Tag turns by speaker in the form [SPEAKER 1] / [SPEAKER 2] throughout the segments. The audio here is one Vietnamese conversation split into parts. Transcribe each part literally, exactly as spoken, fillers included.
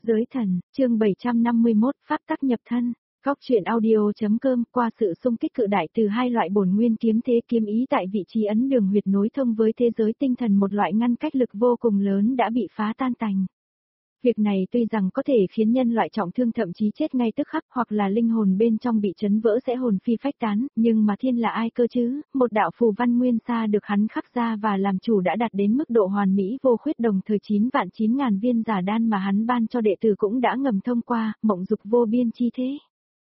[SPEAKER 1] Giới thần, chương bảy trăm năm mươi mốt, pháp tắc nhập thân. Góc truyện audio.com. Qua sự xung kích cự đại từ hai loại bổn nguyên kiếm thế kiếm ý tại vị trí ấn đường huyệt nối thông với thế giới tinh thần, một loại ngăn cách lực vô cùng lớn đã bị phá tan tành. Việc này tuy rằng có thể khiến nhân loại trọng thương thậm chí chết ngay tức khắc, hoặc là linh hồn bên trong bị chấn vỡ sẽ hồn phi phách tán, nhưng mà thiên là ai cơ chứ, một đạo phù văn nguyên xa được hắn khắc ra và làm chủ đã đạt đến mức độ hoàn mỹ vô khuyết, đồng thời chín vạn chín ngàn viên giả đan mà hắn ban cho đệ tử cũng đã ngầm thông qua, mộng dục vô biên chi thế.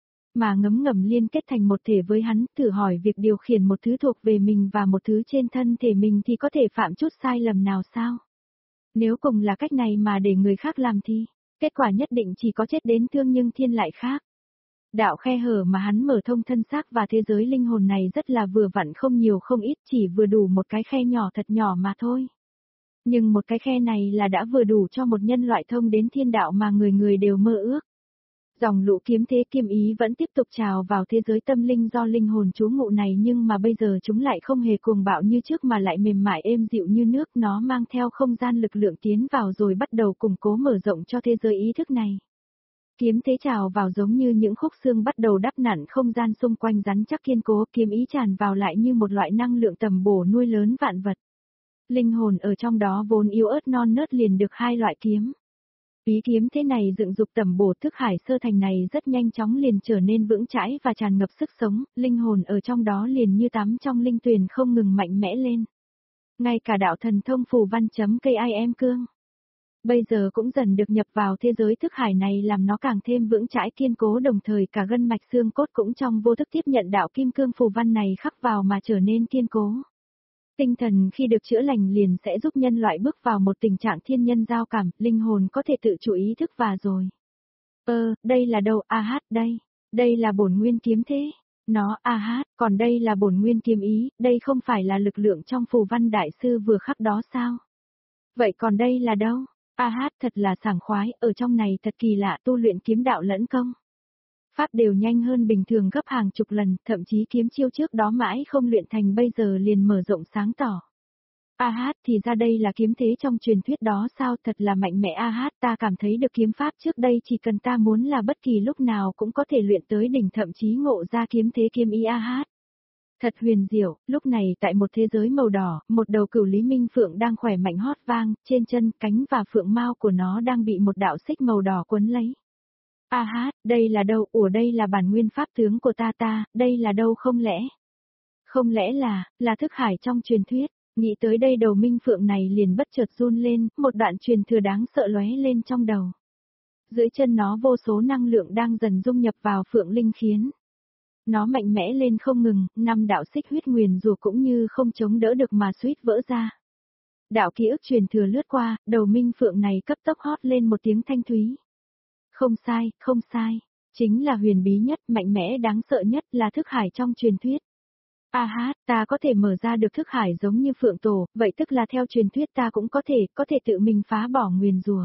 [SPEAKER 1] Mà ngấm ngầm liên kết thành một thể với hắn, thử hỏi việc điều khiển một thứ thuộc về mình và một thứ trên thân thể mình thì có thể phạm chút sai lầm nào sao? Nếu cùng là cách này mà để người khác làm thì, kết quả nhất định chỉ có chết đến thương, nhưng thiên lại khác. Đạo khe hở mà hắn mở thông thân xác và thế giới linh hồn này rất là vừa vặn, không nhiều không ít, chỉ vừa đủ một cái khe nhỏ thật nhỏ mà thôi. Nhưng một cái khe này là đã vừa đủ cho một nhân loại thông đến thiên đạo mà người người đều mơ ước. Dòng lũ kiếm thế kiếm ý vẫn tiếp tục trào vào thế giới tâm linh do linh hồn trú ngụ này, nhưng mà bây giờ chúng lại không hề cuồng bạo như trước mà lại mềm mại êm dịu như nước, nó mang theo không gian lực lượng tiến vào rồi bắt đầu củng cố mở rộng cho thế giới ý thức này. Kiếm thế trào vào giống như những khúc xương bắt đầu đắp nặn không gian xung quanh rắn chắc kiên cố, kiếm ý tràn vào lại như một loại năng lượng tầm bổ nuôi lớn vạn vật. Linh hồn ở trong đó vốn yếu ớt non nớt liền được hai loại kiếm. Ý kiếm thế này dựng dục tầm bổ, thức hải sơ thành này rất nhanh chóng liền trở nên vững chãi và tràn ngập sức sống, linh hồn ở trong đó liền như tắm trong linh tuyền không ngừng mạnh mẽ lên. Ngay cả đạo thần thông phù văn.kim cương bây giờ cũng dần được nhập vào thế giới thức hải này, làm nó càng thêm vững chãi kiên cố, đồng thời cả gân mạch xương cốt cũng trong vô thức tiếp nhận đạo kim cương phù văn này khắc vào mà trở nên kiên cố. Tinh thần khi được chữa lành liền sẽ giúp nhân loại bước vào một tình trạng thiên nhân giao cảm, linh hồn có thể tự chủ ý thức và rồi. Ơ, đây là đâu? A hát, đây. Đây là bổn nguyên kiếm thế. Nó, a hát, còn đây là bổn nguyên kiếm ý, đây không phải là lực lượng trong phù văn đại sư vừa khắc đó sao? Vậy còn đây là đâu? A hát, thật là sảng khoái, ở trong này thật kỳ lạ, tu luyện kiếm đạo lẫn công pháp đều nhanh hơn bình thường gấp hàng chục lần, thậm chí kiếm chiêu trước đó mãi không luyện thành bây giờ liền mở rộng sáng tỏ. A hát, thì ra đây là kiếm thế trong truyền thuyết đó sao, thật là mạnh mẽ. A hát, ta cảm thấy được kiếm pháp trước đây chỉ cần ta muốn là bất kỳ lúc nào cũng có thể luyện tới đỉnh, thậm chí ngộ ra kiếm thế kiếm ý. A hát. Thật huyền diệu. Lúc này tại một thế giới màu đỏ, một đầu cửu lý minh phượng đang khỏe mạnh hót vang, trên chân, cánh và phượng mao của nó đang bị một đạo xích màu đỏ quấn lấy. A hát, đây là đâu? Ủa, đây là bản nguyên pháp tướng của ta ta, đây là đâu? Không lẽ? Không lẽ là, là thức hải trong truyền thuyết? Nghĩ tới đây đầu minh phượng này liền bất chợt run lên, một đoạn truyền thừa đáng sợ lóe lên trong đầu. Dưới chân nó vô số năng lượng đang dần dung nhập vào phượng linh, khiến nó mạnh mẽ lên không ngừng, năm đạo xích huyết nguyền rủa cũng như không chống đỡ được mà suýt vỡ ra. Đạo ký ức truyền thừa lướt qua, đầu minh phượng này cấp tốc hót lên một tiếng thanh thúy. Không sai, không sai. Chính là huyền bí nhất, mạnh mẽ đáng sợ nhất, là thức hải trong truyền thuyết. A hát, ta có thể mở ra được thức hải giống như phượng tổ, vậy tức là theo truyền thuyết ta cũng có thể, có thể tự mình phá bỏ nguyền rủa.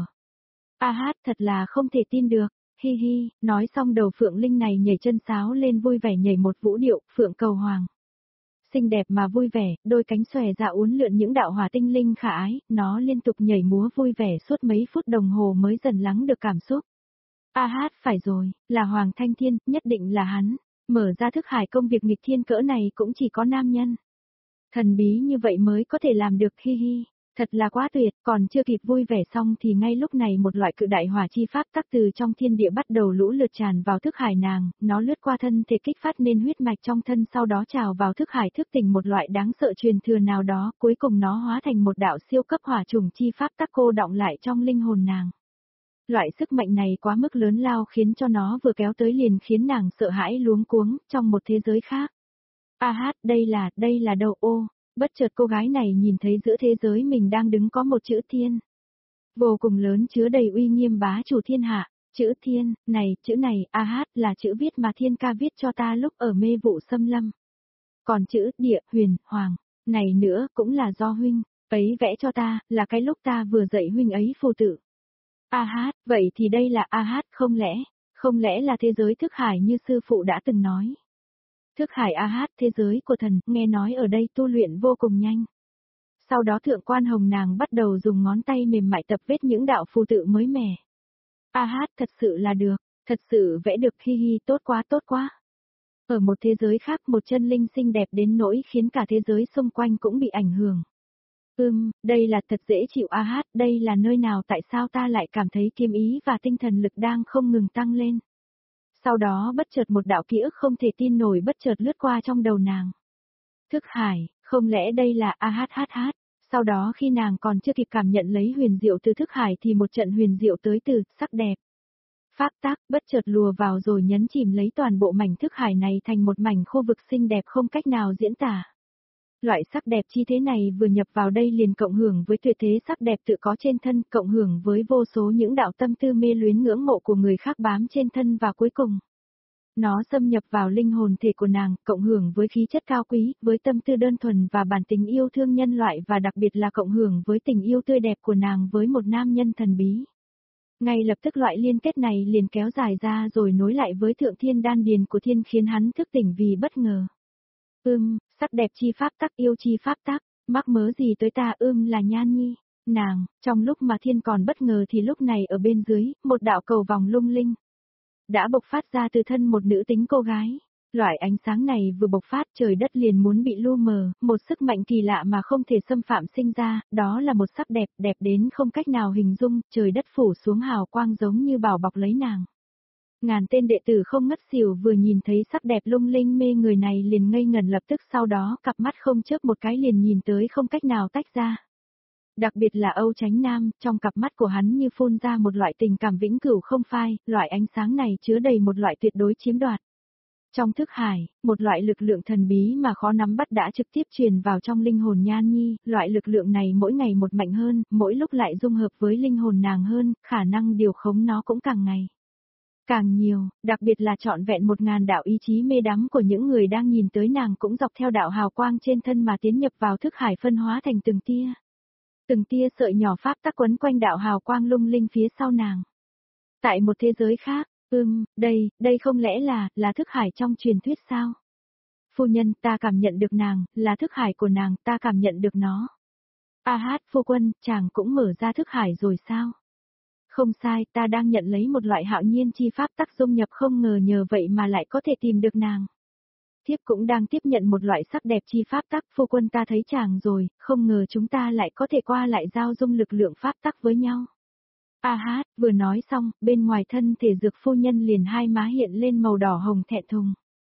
[SPEAKER 1] A hát, thật là không thể tin được. Hi hi, nói xong đầu phượng linh này nhảy chân sáo lên vui vẻ nhảy một vũ điệu, phượng cầu hoàng. Xinh đẹp mà vui vẻ, đôi cánh xòe ra uốn lượn những đạo hỏa tinh linh khả ái, nó liên tục nhảy múa vui vẻ suốt mấy phút đồng hồ mới dần lắng được cảm xúc. A hát, phải rồi, là Hoàng Thanh Thiên, nhất định là hắn. Mở ra thức hải công việc nghịch thiên cỡ này cũng chỉ có nam nhân. Thần bí như vậy mới có thể làm được. Hi hi, thật là quá tuyệt. Còn chưa kịp vui vẻ xong thì ngay lúc này một loại cự đại hỏa chi pháp tắc từ trong thiên địa bắt đầu lũ lượt tràn vào thức hải nàng, nó lướt qua thân thể kích phát nên huyết mạch trong thân, sau đó trào vào thức hải thức tỉnh một loại đáng sợ truyền thừa nào đó, cuối cùng nó hóa thành một đạo siêu cấp hỏa trùng chi pháp tắc cô đọng lại trong linh hồn nàng. Loại sức mạnh này quá mức lớn lao khiến cho nó vừa kéo tới liền khiến nàng sợ hãi luống cuống, trong một thế giới khác. A hát, đây là, đây là đâu? Ô, bất chợt cô gái này nhìn thấy giữa thế giới mình đang đứng có một chữ thiên. Vô cùng lớn, chứa đầy uy nghiêm bá chủ thiên hạ. Chữ thiên, này, chữ này, A hát, là chữ viết mà thiên ca viết cho ta lúc ở mê vụ xâm lâm. Còn chữ địa, huyền, hoàng, này nữa cũng là do huynh ấy vẽ cho ta, là cái lúc ta vừa dạy huynh ấy phù tự. A hát, vậy thì đây là A hát, không lẽ, không lẽ là thế giới thức hải như sư phụ đã từng nói. Thức hải A hát, thế giới của thần, nghe nói ở đây tu luyện vô cùng nhanh. Sau đó thượng quan hồng nàng bắt đầu dùng ngón tay mềm mại tập viết những đạo phù tự mới mẻ. A hát thật sự là được, thật sự vẽ được, hi hi, tốt quá tốt quá. Ở một thế giới khác, một chân linh xinh đẹp đến nỗi khiến cả thế giới xung quanh cũng bị ảnh hưởng. Ừm, đây là thật dễ chịu. A hát, đây là nơi nào, tại sao ta lại cảm thấy kiếm ý và tinh thần lực đang không ngừng tăng lên. Sau đó bất chợt một đạo ký ức không thể tin nổi bất chợt lướt qua trong đầu nàng. Thức hải, không lẽ đây là A hát hát hát? Sau đó khi nàng còn chưa kịp cảm nhận lấy huyền diệu từ thức hải thì một trận huyền diệu tới từ sắc đẹp. Pháp tác bất chợt lùa vào rồi nhấn chìm lấy toàn bộ mảnh thức hải này thành một mảnh khu vực xinh đẹp không cách nào diễn tả. Loại sắc đẹp chi thế này vừa nhập vào đây liền cộng hưởng với tuyệt thế sắc đẹp tự có trên thân, cộng hưởng với vô số những đạo tâm tư mê luyến ngưỡng mộ của người khác bám trên thân và cuối cùng. Nó xâm nhập vào linh hồn thể của nàng, cộng hưởng với khí chất cao quý, với tâm tư đơn thuần và bản tính yêu thương nhân loại và đặc biệt là cộng hưởng với tình yêu tươi đẹp của nàng với một nam nhân thần bí. Ngay lập tức loại liên kết này liền kéo dài ra rồi nối lại với thượng thiên đan điền của thiên khiến hắn thức tỉnh vì bất ngờ. Ưm, sắc đẹp chi pháp tắc, yêu chi pháp tắc, mắc mớ gì tới ta, ưm là Nhan Nhi. Nàng, trong lúc mà thiên còn bất ngờ thì lúc này ở bên dưới, một đạo cầu vòng lung linh đã bộc phát ra từ thân một nữ tính cô gái. Loại ánh sáng này vừa bộc phát trời đất liền muốn bị lu mờ, một sức mạnh kỳ lạ mà không thể xâm phạm sinh ra, đó là một sắc đẹp, đẹp đến không cách nào hình dung, trời đất phủ xuống hào quang giống như bảo bọc lấy nàng. Ngàn tên đệ tử không ngất xỉu vừa nhìn thấy sắc đẹp lung linh mê người này liền ngây ngẩn, lập tức sau đó cặp mắt không chớp một cái liền nhìn tới không cách nào tách ra. Đặc biệt là Âu Chánh Nam, trong cặp mắt của hắn như phun ra một loại tình cảm vĩnh cửu không phai, loại ánh sáng này chứa đầy một loại tuyệt đối chiếm đoạt. Trong thức hải, một loại lực lượng thần bí mà khó nắm bắt đã trực tiếp truyền vào trong linh hồn Nhan Nhi, loại lực lượng này mỗi ngày một mạnh hơn, mỗi lúc lại dung hợp với linh hồn nàng hơn, khả năng điều khống nó cũng càng ngày càng nhiều, đặc biệt là trọn vẹn một ngàn đạo ý chí mê đắm của những người đang nhìn tới nàng cũng dọc theo đạo hào quang trên thân mà tiến nhập vào thức hải phân hóa thành từng tia. Từng tia sợi nhỏ pháp tắc quấn quanh đạo hào quang lung linh phía sau nàng. Tại một thế giới khác, ưm, đây, đây không lẽ là, là thức hải trong truyền thuyết sao? Phu nhân, ta cảm nhận được nàng, là thức hải của nàng, ta cảm nhận được nó. A hát, phu quân, chàng cũng mở ra thức hải rồi sao? Không sai, ta đang nhận lấy một loại hạo nhiên chi pháp tắc dung nhập, không ngờ nhờ vậy mà lại có thể tìm được nàng. Thiếp cũng đang tiếp nhận một loại sắc đẹp chi pháp tắc, phu quân ta thấy chàng rồi, không ngờ chúng ta lại có thể qua lại giao dung lực lượng pháp tắc với nhau. A hát, vừa nói xong, bên ngoài thân thể dược phu nhân liền hai má hiện lên màu đỏ hồng thẹn thùng.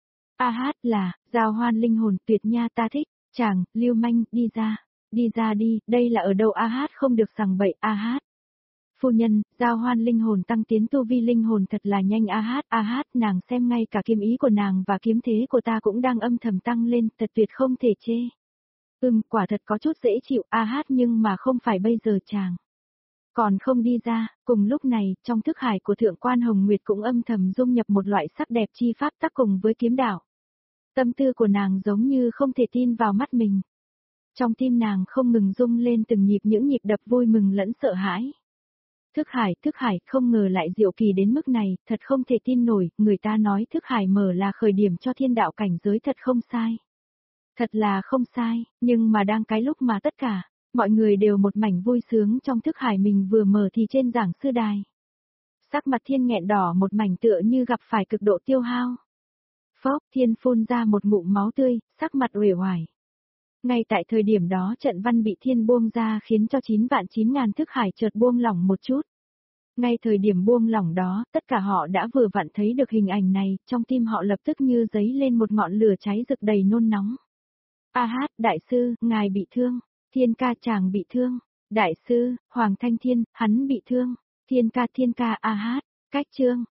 [SPEAKER 1] A hát là, giao hoan linh hồn tuyệt nha, ta thích, chàng, lưu manh, đi ra, đi ra đi, đây là ở đâu? A hát không được sằng bậy. A hát. Phu nhân, giao hoan linh hồn tăng tiến tu vi linh hồn thật là nhanh. A hát, A hát, nàng xem ngay cả kiếm ý của nàng và kiếm thế của ta cũng đang âm thầm tăng lên, thật tuyệt không thể chê. Ừm, quả thật có chút dễ chịu. A hát, nhưng mà không phải bây giờ chàng còn không đi ra. Cùng lúc này, trong thức hải của thượng quan Hồng Nguyệt cũng âm thầm dung nhập một loại sắc đẹp chi pháp tắc cùng với kiếm đạo. Tâm tư của nàng giống như không thể tin vào mắt mình. Trong tim nàng không ngừng rung lên từng nhịp, những nhịp đập vui mừng lẫn sợ hãi. Thức hải, thức hải, không ngờ lại diệu kỳ đến mức này, thật không thể tin nổi, người ta nói thức hải mở là khởi điểm cho thiên đạo cảnh giới, thật không sai. Thật là không sai, nhưng mà đang cái lúc mà tất cả mọi người đều một mảnh vui sướng trong thức hải mình vừa mở thì trên giảng sư đài. Sắc mặt thiên nghẹn đỏ một mảnh tựa như gặp phải cực độ tiêu hao. Phốc, thiên phun ra một ngụm máu tươi, sắc mặt uể oải. Ngay tại thời điểm đó trận văn bị thiên buông ra khiến cho chín vạn chín ngàn thức hải chợt buông lỏng một chút. Ngay thời điểm buông lỏng đó, tất cả họ đã vừa vặn thấy được hình ảnh này, trong tim họ lập tức như giấy lên một ngọn lửa cháy rực đầy nôn nóng. A hát, đại sư, ngài bị thương. Thiên ca, chàng bị thương. Đại sư, Hoàng Thanh Thiên, hắn bị thương. Thiên ca, thiên ca. A hát, cách chương.